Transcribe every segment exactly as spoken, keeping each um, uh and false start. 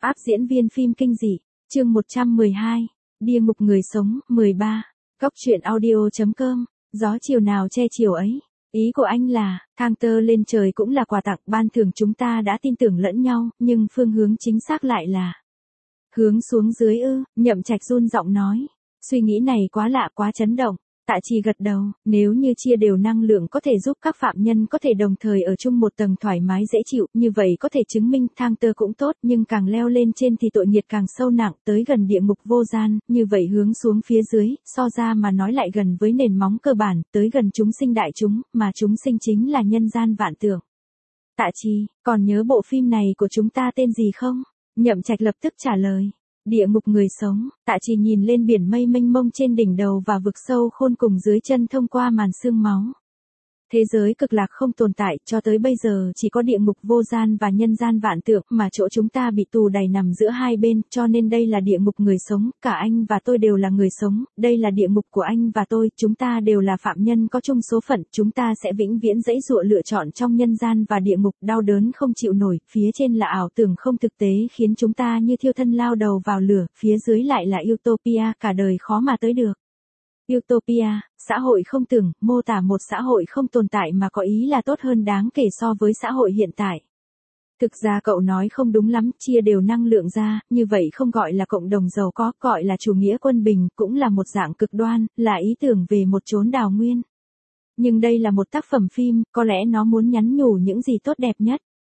Áp diễn viên phim kinh dị, chương một trăm mười hai, Địa ngục người sống, mười ba, Cóc truyện audio chấm com, gió chiều nào che chiều ấy. Ý của anh là, thang tơ lên trời cũng là quà tặng ban thưởng, chúng ta đã tin tưởng lẫn nhau, nhưng phương hướng chính xác lại là hướng xuống dưới ư, Nhậm Trạch run giọng nói. Suy nghĩ này quá lạ, quá chấn động. Tạ Trì gật đầu, nếu như chia đều năng lượng có thể giúp các phạm nhân có thể đồng thời ở chung một tầng thoải mái dễ chịu, như vậy có thể chứng minh thang tơ cũng tốt, nhưng càng leo lên trên thì tội nghiệt càng sâu nặng, tới gần địa ngục vô gian, như vậy hướng xuống phía dưới, so ra mà nói lại gần với nền móng cơ bản, tới gần chúng sinh đại chúng, mà chúng sinh chính là nhân gian vạn tượng. Tạ Trì, còn nhớ bộ phim này của chúng ta tên gì không? Nhậm Trạch lập tức trả lời. Địa ngục người sống. Tạ Trì nhìn lên biển mây mênh mông trên đỉnh đầu và vực sâu khôn cùng dưới chân thông qua màn sương máu. Thế giới cực lạc không tồn tại, cho tới bây giờ chỉ có địa ngục vô gian và nhân gian vạn tượng, mà chỗ chúng ta bị tù đày nằm giữa hai bên, cho nên đây là địa ngục người sống, cả anh và tôi đều là người sống, đây là địa ngục của anh và tôi, chúng ta đều là phạm nhân có chung số phận, chúng ta sẽ vĩnh viễn giãy giụa lựa chọn trong nhân gian và địa ngục, đau đớn không chịu nổi, phía trên là ảo tưởng không thực tế khiến chúng ta như thiêu thân lao đầu vào lửa, phía dưới lại là utopia, cả đời khó mà tới được. Utopia, xã hội không tưởng, mô tả một xã hội không tồn tại mà có ý là tốt hơn đáng kể so với xã hội hiện tại. Thực ra cậu nói không đúng lắm, chia đều năng lượng ra, như vậy không gọi là cộng đồng giàu có, gọi là chủ nghĩa quân bình, cũng là một dạng cực đoan, là ý tưởng về một chốn đào nguyên. Nhưng đây là một tác phẩm phim, có lẽ nó muốn nhắn nhủ những gì tốt đẹp nhất.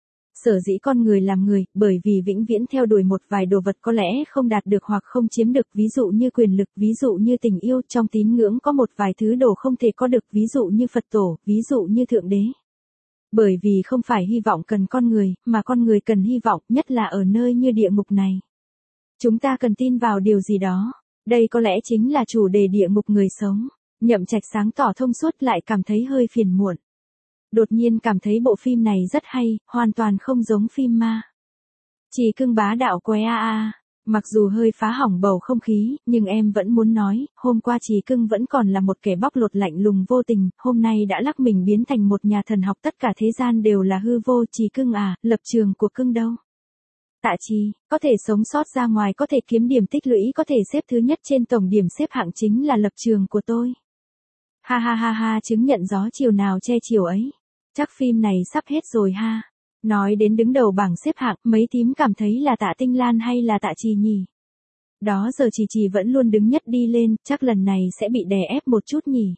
Sở dĩ con người làm người, bởi vì vĩnh viễn theo đuổi một vài đồ vật có lẽ không đạt được hoặc không chiếm được, ví dụ như quyền lực, ví dụ như tình yêu, trong tín ngưỡng có một vài thứ đồ không thể có được, ví dụ như Phật tổ, ví dụ như Thượng Đế. Bởi vì không phải hy vọng cần con người, mà con người cần hy vọng, nhất là ở nơi như địa ngục này. Chúng ta cần tin vào điều gì đó. Đây có lẽ chính là chủ đề địa ngục người sống. Nhậm Trạch sáng tỏ thông suốt lại cảm thấy hơi phiền muộn. Đột nhiên cảm thấy bộ phim này rất hay, hoàn toàn không giống phim ma. Trì Cưng bá đạo quái a a, mặc dù hơi phá hỏng bầu không khí, nhưng em vẫn muốn nói, hôm qua Trì Cưng vẫn còn là một kẻ bóc lột lạnh lùng vô tình, hôm nay đã lắc mình biến thành một nhà thần học, tất cả thế gian đều là hư vô. Trì Cưng à, lập trường của Cưng đâu? Tạ Trì, có thể sống sót ra ngoài, có thể kiếm điểm tích lũy, có thể xếp thứ nhất trên tổng điểm xếp hạng chính là lập trường của tôi. Ha ha ha ha, chứng nhận gió chiều nào che chiều ấy. Chắc phim này sắp hết rồi ha. Nói đến đứng đầu bảng xếp hạng, mấy thím cảm thấy là Tạ Tinh Lan hay là Tạ Trì nhỉ? Đó giờ Trì Trì vẫn luôn đứng nhất đi lên, chắc lần này sẽ bị đè ép một chút nhỉ?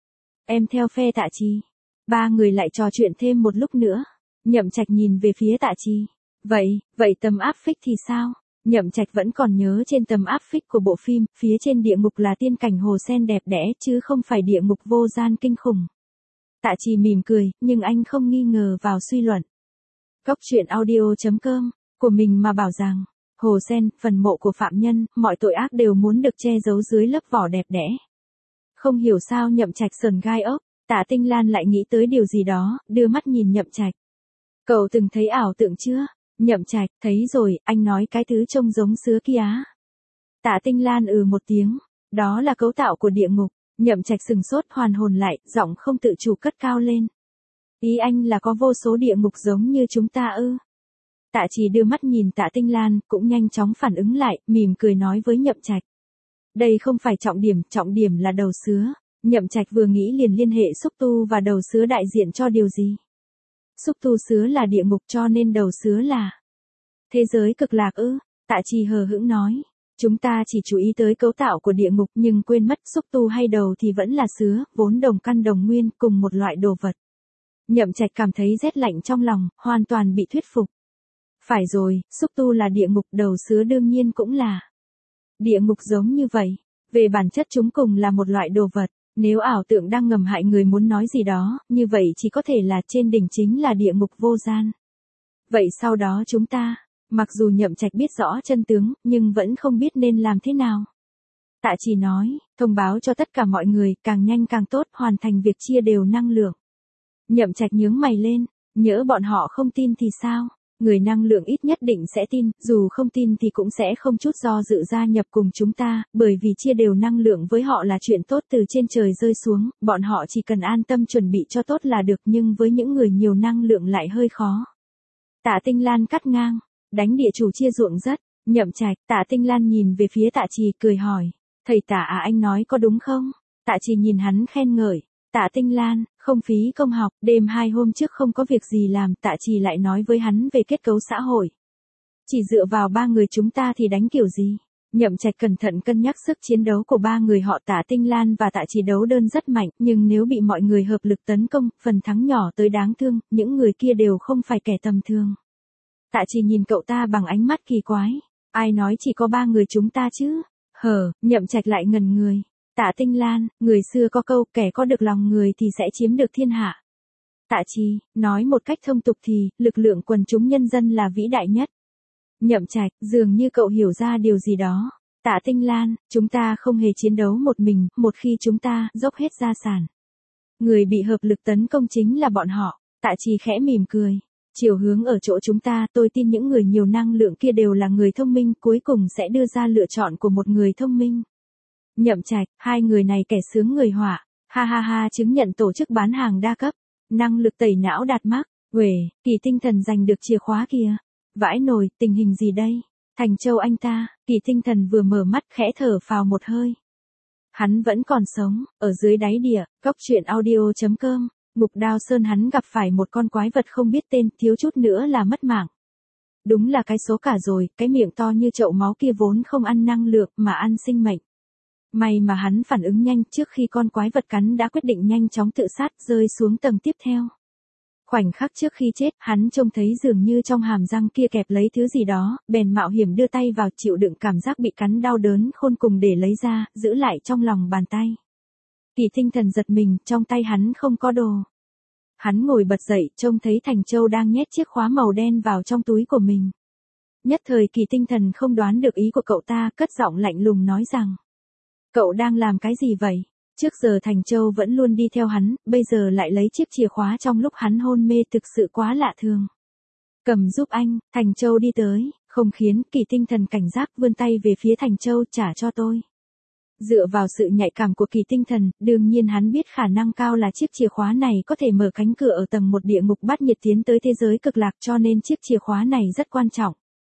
Em theo phe Tạ Trì. Ba người lại trò chuyện thêm một lúc nữa. Nhậm Trạch nhìn về phía Tạ Trì. Vậy, vậy tấm áp phích thì sao? Nhậm Trạch vẫn còn nhớ trên tấm áp phích của bộ phim, phía trên địa ngục là tiên cảnh hồ sen đẹp đẽ, chứ không phải địa ngục vô gian kinh khủng. Tạ Trì mỉm cười, nhưng anh không nghi ngờ vào suy luận. Cóc truyện audio chấm com, của mình mà bảo rằng, hồ sen, phần mộ của phạm nhân, mọi tội ác đều muốn được che giấu dưới lớp vỏ đẹp đẽ. Không hiểu sao Nhậm Trạch sờn gai ốc, Tạ Tinh Lan lại nghĩ tới điều gì đó, đưa mắt nhìn Nhậm Trạch. Cậu từng thấy ảo tượng chưa? Nhậm Trạch, thấy rồi, anh nói cái thứ trông giống sứa kia á. Tạ Tinh Lan ừ một tiếng, đó là cấu tạo của địa ngục. Nhậm Trạch sừng sốt, hoàn hồn lại, giọng không tự chủ cất cao lên. Ý anh là có vô số địa ngục giống như chúng ta ư? Tạ Trì đưa mắt nhìn Tạ Tinh Lan, cũng nhanh chóng phản ứng lại, mỉm cười nói với Nhậm Trạch. Đây không phải trọng điểm, trọng điểm là đầu sứa. Nhậm Trạch vừa nghĩ liền liên hệ xúc tu và đầu sứa đại diện cho điều gì? Xúc tu sứa là địa ngục, cho nên đầu sứa là thế giới cực lạc ư? Tạ Trì hờ hững nói. Chúng ta chỉ chú ý tới cấu tạo của địa ngục nhưng quên mất xúc tu hay đầu thì vẫn là sứa, vốn đồng căn đồng nguyên, cùng một loại đồ vật. Nhậm Trạch cảm thấy rét lạnh trong lòng, hoàn toàn bị thuyết phục. Phải rồi, xúc tu là địa ngục, đầu sứa đương nhiên cũng là địa ngục giống như vậy. Về bản chất chúng cùng là một loại đồ vật. Nếu ảo tượng đang ngầm hại người muốn nói gì đó, như vậy chỉ có thể là trên đỉnh chính là địa ngục vô gian. Vậy sau đó chúng ta... Mặc dù Nhậm Trạch biết rõ chân tướng, nhưng vẫn không biết nên làm thế nào. Tạ Trì nói, thông báo cho tất cả mọi người, càng nhanh càng tốt, hoàn thành việc chia đều năng lượng. Nhậm Trạch nhướng mày lên, nhỡ bọn họ không tin thì sao? Người năng lượng ít nhất định sẽ tin, dù không tin thì cũng sẽ không chút do dự gia nhập cùng chúng ta, bởi vì chia đều năng lượng với họ là chuyện tốt từ trên trời rơi xuống, bọn họ chỉ cần an tâm chuẩn bị cho tốt là được, nhưng với những người nhiều năng lượng lại hơi khó. Tạ Tinh Lan cắt ngang. đánh địa chủ chia ruộng rất. Nhậm Trạch, Tạ Tinh Lan nhìn về phía Tạ Trì cười hỏi. Thầy Tạ à, anh nói có đúng không? Tạ Trì nhìn hắn khen ngợi. Tạ Tinh Lan, không phí công học, đêm hai hôm trước không có việc gì làm, Tạ Trì lại nói với hắn về kết cấu xã hội. Chỉ dựa vào ba người chúng ta thì đánh kiểu gì? Nhậm Trạch cẩn thận cân nhắc sức chiến đấu của ba người họ Tạ Tinh Lan và Tạ Trì đấu đơn rất mạnh, nhưng nếu bị mọi người hợp lực tấn công, phần thắng nhỏ tới đáng thương, những người kia đều không phải kẻ tầm thường. Tạ Trì nhìn cậu ta bằng ánh mắt kỳ quái. Ai nói chỉ có ba người chúng ta chứ? Hờ, Nhậm Trạch lại ngần người. Tạ Tinh Lan, người xưa có câu kẻ có được lòng người thì sẽ chiếm được thiên hạ. Tạ Trì, nói một cách thông tục thì, lực lượng quần chúng nhân dân là vĩ đại nhất. Nhậm Trạch, dường như cậu hiểu ra điều gì đó. Tạ Tinh Lan, chúng ta không hề chiến đấu một mình, một khi chúng ta dốc hết gia sản. Người bị hợp lực tấn công chính là bọn họ. Tạ Trì khẽ mỉm cười. Chiều hướng ở chỗ chúng ta, tôi tin những người nhiều năng lượng kia đều là người thông minh, cuối cùng sẽ đưa ra lựa chọn của một người thông minh. Nhậm Trạch, hai người này kẻ sướng người họa. Ha ha ha, chứng nhận tổ chức bán hàng đa cấp. Năng lực tẩy não đạt mắc. Uể, Kỳ Tinh Thần giành được chìa khóa kìa. Vãi nồi, tình hình gì đây? Thành Châu anh ta, Kỳ Tinh Thần vừa mở mắt khẽ thở phào một hơi. Hắn vẫn còn sống, ở dưới đáy địa, góc truyện audio chấm com. Ngục Đao Sơn hắn gặp phải một con quái vật không biết tên, thiếu chút nữa là mất mạng. Đúng là cái số cả rồi, cái miệng to như chậu máu kia vốn không ăn năng lượng mà ăn sinh mệnh. May mà hắn phản ứng nhanh, trước khi con quái vật cắn đã quyết định nhanh chóng tự sát, rơi xuống tầng tiếp theo. Khoảnh khắc trước khi chết, hắn trông thấy dường như trong hàm răng kia kẹp lấy thứ gì đó, bèn mạo hiểm đưa tay vào chịu đựng cảm giác bị cắn đau đớn khôn cùng để lấy ra, giữ lại trong lòng bàn tay. Kỳ Tinh Thần giật mình, trong tay hắn không có đồ. Hắn ngồi bật dậy, trông thấy Thành Châu đang nhét chiếc khóa màu đen vào trong túi của mình. Nhất thời Kỳ Tinh Thần không đoán được ý của cậu ta, cất giọng lạnh lùng nói rằng. Cậu đang làm cái gì vậy? Trước giờ Thành Châu vẫn luôn đi theo hắn, bây giờ lại lấy chiếc chìa khóa trong lúc hắn hôn mê, thực sự quá lạ thường. Cầm giúp anh, Thành Châu đi tới, không khiến Kỳ Tinh Thần cảnh giác, vươn tay về phía Thành Châu, trả cho tôi. Dựa vào sự nhạy cảm của Kỳ Tinh Thần, đương nhiên hắn biết khả năng cao là chiếc chìa khóa này có thể mở cánh cửa ở tầng một địa ngục bát nhiệt tiến tới thế giới cực lạc, cho nên chiếc chìa khóa này rất quan trọng.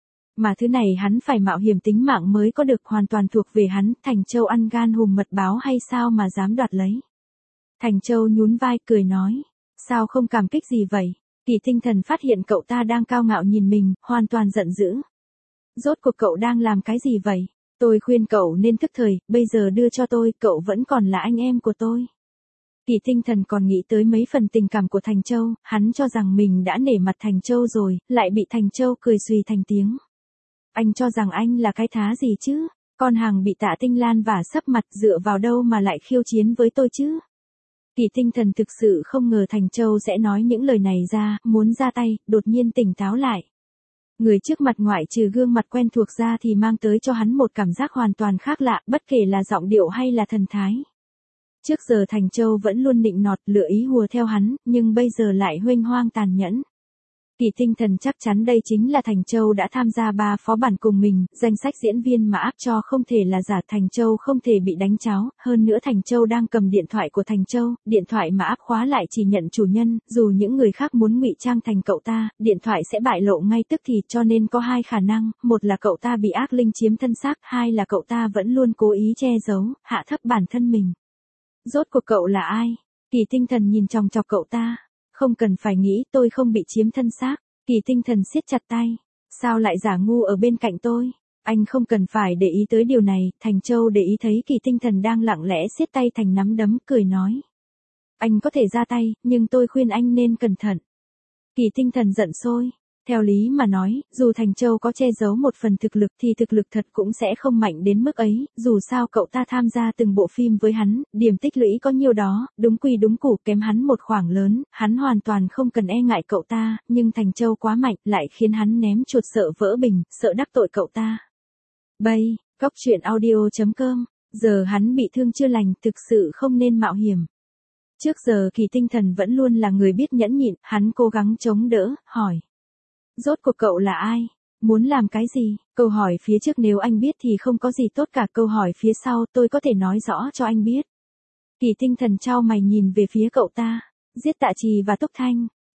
Mà thứ này hắn phải mạo hiểm tính mạng mới có được, hoàn toàn thuộc về hắn. Thành Châu ăn gan hùm mật báo hay sao mà dám đoạt lấy? Thành Châu nhún vai cười nói. Sao không cảm kích gì vậy? Kỳ Tinh Thần phát hiện cậu ta đang cao ngạo nhìn mình, hoàn toàn giận dữ. Rốt cuộc cậu đang làm cái gì vậy? Tôi khuyên cậu nên thức thời, bây giờ đưa cho tôi, cậu vẫn còn là anh em của tôi. Kỳ Tinh Thần còn nghĩ tới mấy phần tình cảm của Thành Châu, hắn cho rằng mình đã nể mặt Thành Châu rồi, lại bị Thành Châu cười xùy thành tiếng. Anh cho rằng anh là cái thá gì chứ? Con hàng bị Tạ Tinh Lan vả sấp mặt, dựa vào đâu mà lại khiêu chiến với tôi chứ? Kỳ Tinh Thần thực sự không ngờ Thành Châu sẽ nói những lời này ra, muốn ra tay, đột nhiên tỉnh táo lại. Người trước mặt ngoại trừ gương mặt quen thuộc ra thì mang tới cho hắn một cảm giác hoàn toàn khác lạ, bất kể là giọng điệu hay là thần thái. Trước giờ Thành Châu vẫn luôn nịnh nọt, lựa ý hùa theo hắn, nhưng bây giờ lại huênh hoang tàn nhẫn. Kỳ Tinh Thần chắc chắn đây chính là Thành Châu đã tham gia ba phó bản cùng mình, danh sách diễn viên mà áp cho không thể là giả, Thành Châu không thể bị đánh cháo, hơn nữa Thành Châu đang cầm điện thoại của Thành Châu, điện thoại mà áp khóa lại chỉ nhận chủ nhân, dù những người khác muốn ngụy trang thành cậu ta, điện thoại sẽ bại lộ ngay tức thì, cho nên có hai khả năng, một là cậu ta bị ác linh chiếm thân xác, hai là cậu ta vẫn luôn cố ý che giấu, hạ thấp bản thân mình. Rốt cuộc cậu là ai? Kỳ Tinh Thần nhìn chòng chọc cậu ta. Không cần phải nghĩ, tôi không bị chiếm thân xác. Kỳ Tinh Thần siết chặt tay. Sao lại giả ngu ở bên cạnh tôi? Anh không cần phải để ý tới điều này. Thành Châu để ý thấy Kỳ Tinh Thần đang lặng lẽ siết tay thành nắm đấm, cười nói. Anh có thể ra tay, nhưng tôi khuyên anh nên cẩn thận. Kỳ Tinh Thần giận sôi. Theo lý mà nói, dù Thành Châu có che giấu một phần thực lực thì thực lực thật cũng sẽ không mạnh đến mức ấy, dù sao cậu ta tham gia từng bộ phim với hắn, điểm tích lũy có nhiêu đó, đúng quy đúng củ, kém hắn một khoảng lớn, hắn hoàn toàn không cần e ngại cậu ta, nhưng Thành Châu quá mạnh, lại khiến hắn ném chuột sợ vỡ bình, sợ đắc tội cậu ta. Bây, góc truyện audio chấm com, giờ hắn bị thương chưa lành, thực sự không nên mạo hiểm. Trước giờ Kỳ Tinh Thần vẫn luôn là người biết nhẫn nhịn, hắn cố gắng chống đỡ, hỏi. Rốt cuộc cậu là ai? Muốn làm cái gì? Câu hỏi phía trước nếu anh biết thì không có gì tốt cả, câu hỏi phía sau tôi có thể nói rõ cho anh biết. Kỳ Tinh Thần chau mày nhìn về phía cậu ta. Giết Tạ Trì và Túc Thanh.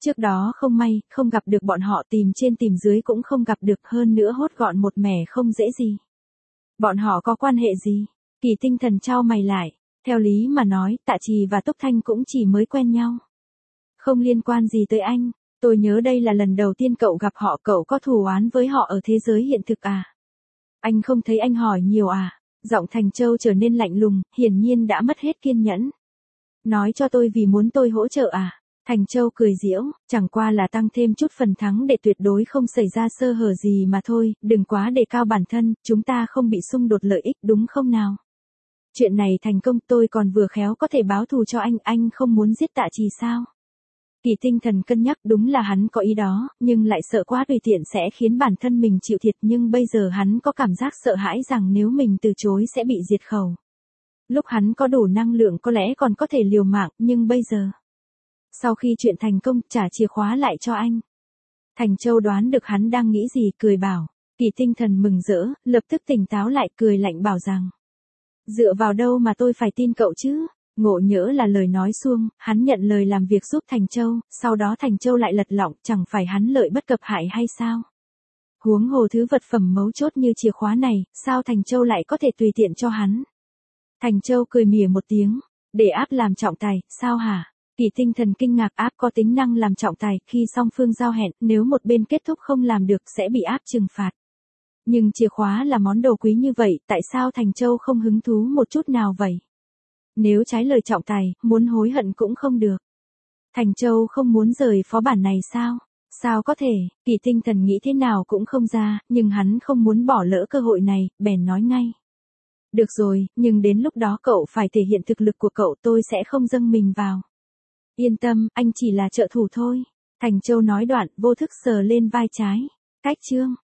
Trước đó không may, không gặp được bọn họ, tìm trên tìm dưới cũng không gặp được, hơn nữa hốt gọn một mẻ không dễ gì. Bọn họ có quan hệ gì? Kỳ Tinh Thần chau mày lại. Theo lý mà nói, Tạ Trì và Túc Thanh cũng chỉ mới quen nhau. Không liên quan gì tới anh. Tôi nhớ đây là lần đầu tiên cậu gặp họ, cậu có thù oán với họ ở thế giới hiện thực à? Anh không thấy anh hỏi nhiều à? Giọng Thành Châu trở nên lạnh lùng, hiển nhiên đã mất hết kiên nhẫn. Nói cho tôi vì muốn tôi hỗ trợ à? Thành Châu cười giễu, chẳng qua là tăng thêm chút phần thắng để tuyệt đối không xảy ra sơ hở gì mà thôi, đừng quá đề cao bản thân, chúng ta không bị xung đột lợi ích đúng không nào? Chuyện này thành công tôi còn vừa khéo có thể báo thù cho anh, anh không muốn giết Tạ Trì sao? Kỳ Tinh Thần cân nhắc, đúng là hắn có ý đó, nhưng lại sợ quá tùy tiện sẽ khiến bản thân mình chịu thiệt, nhưng bây giờ hắn có cảm giác sợ hãi rằng nếu mình từ chối sẽ bị diệt khẩu. Lúc hắn có đủ năng lượng có lẽ còn có thể liều mạng, nhưng bây giờ. Sau khi chuyện thành công, trả chìa khóa lại cho anh. Thành Châu đoán được hắn đang nghĩ gì, cười bảo. Kỳ Tinh Thần mừng rỡ, lập tức tỉnh táo lại, cười lạnh bảo rằng. Dựa vào đâu mà tôi phải tin cậu chứ? Ngộ nhỡ là lời nói suông, hắn nhận lời làm việc giúp Thành Châu, sau đó Thành Châu lại lật lọng, chẳng phải hắn lợi bất cập hại hay sao? Huống hồ thứ vật phẩm mấu chốt như chìa khóa này, sao Thành Châu lại có thể tùy tiện cho hắn? Thành Châu cười mỉa một tiếng, để áp làm trọng tài, sao hả? Kỳ Tinh Thần kinh ngạc, áp có tính năng làm trọng tài, khi song phương giao hẹn, nếu một bên kết thúc không làm được sẽ bị áp trừng phạt. Nhưng chìa khóa là món đồ quý như vậy, tại sao Thành Châu không hứng thú một chút nào vậy? Nếu trái lời trọng tài, muốn hối hận cũng không được. Thành Châu không muốn rời phó bản này sao? Sao có thể, Kỳ Tinh Thần nghĩ thế nào cũng không ra, nhưng hắn không muốn bỏ lỡ cơ hội này, bèn nói ngay. Được rồi, nhưng đến lúc đó cậu phải thể hiện thực lực của cậu, tôi sẽ không dâng mình vào. Yên tâm, anh chỉ là trợ thủ thôi. Thành Châu nói đoạn, vô thức sờ lên vai trái. Cách chương.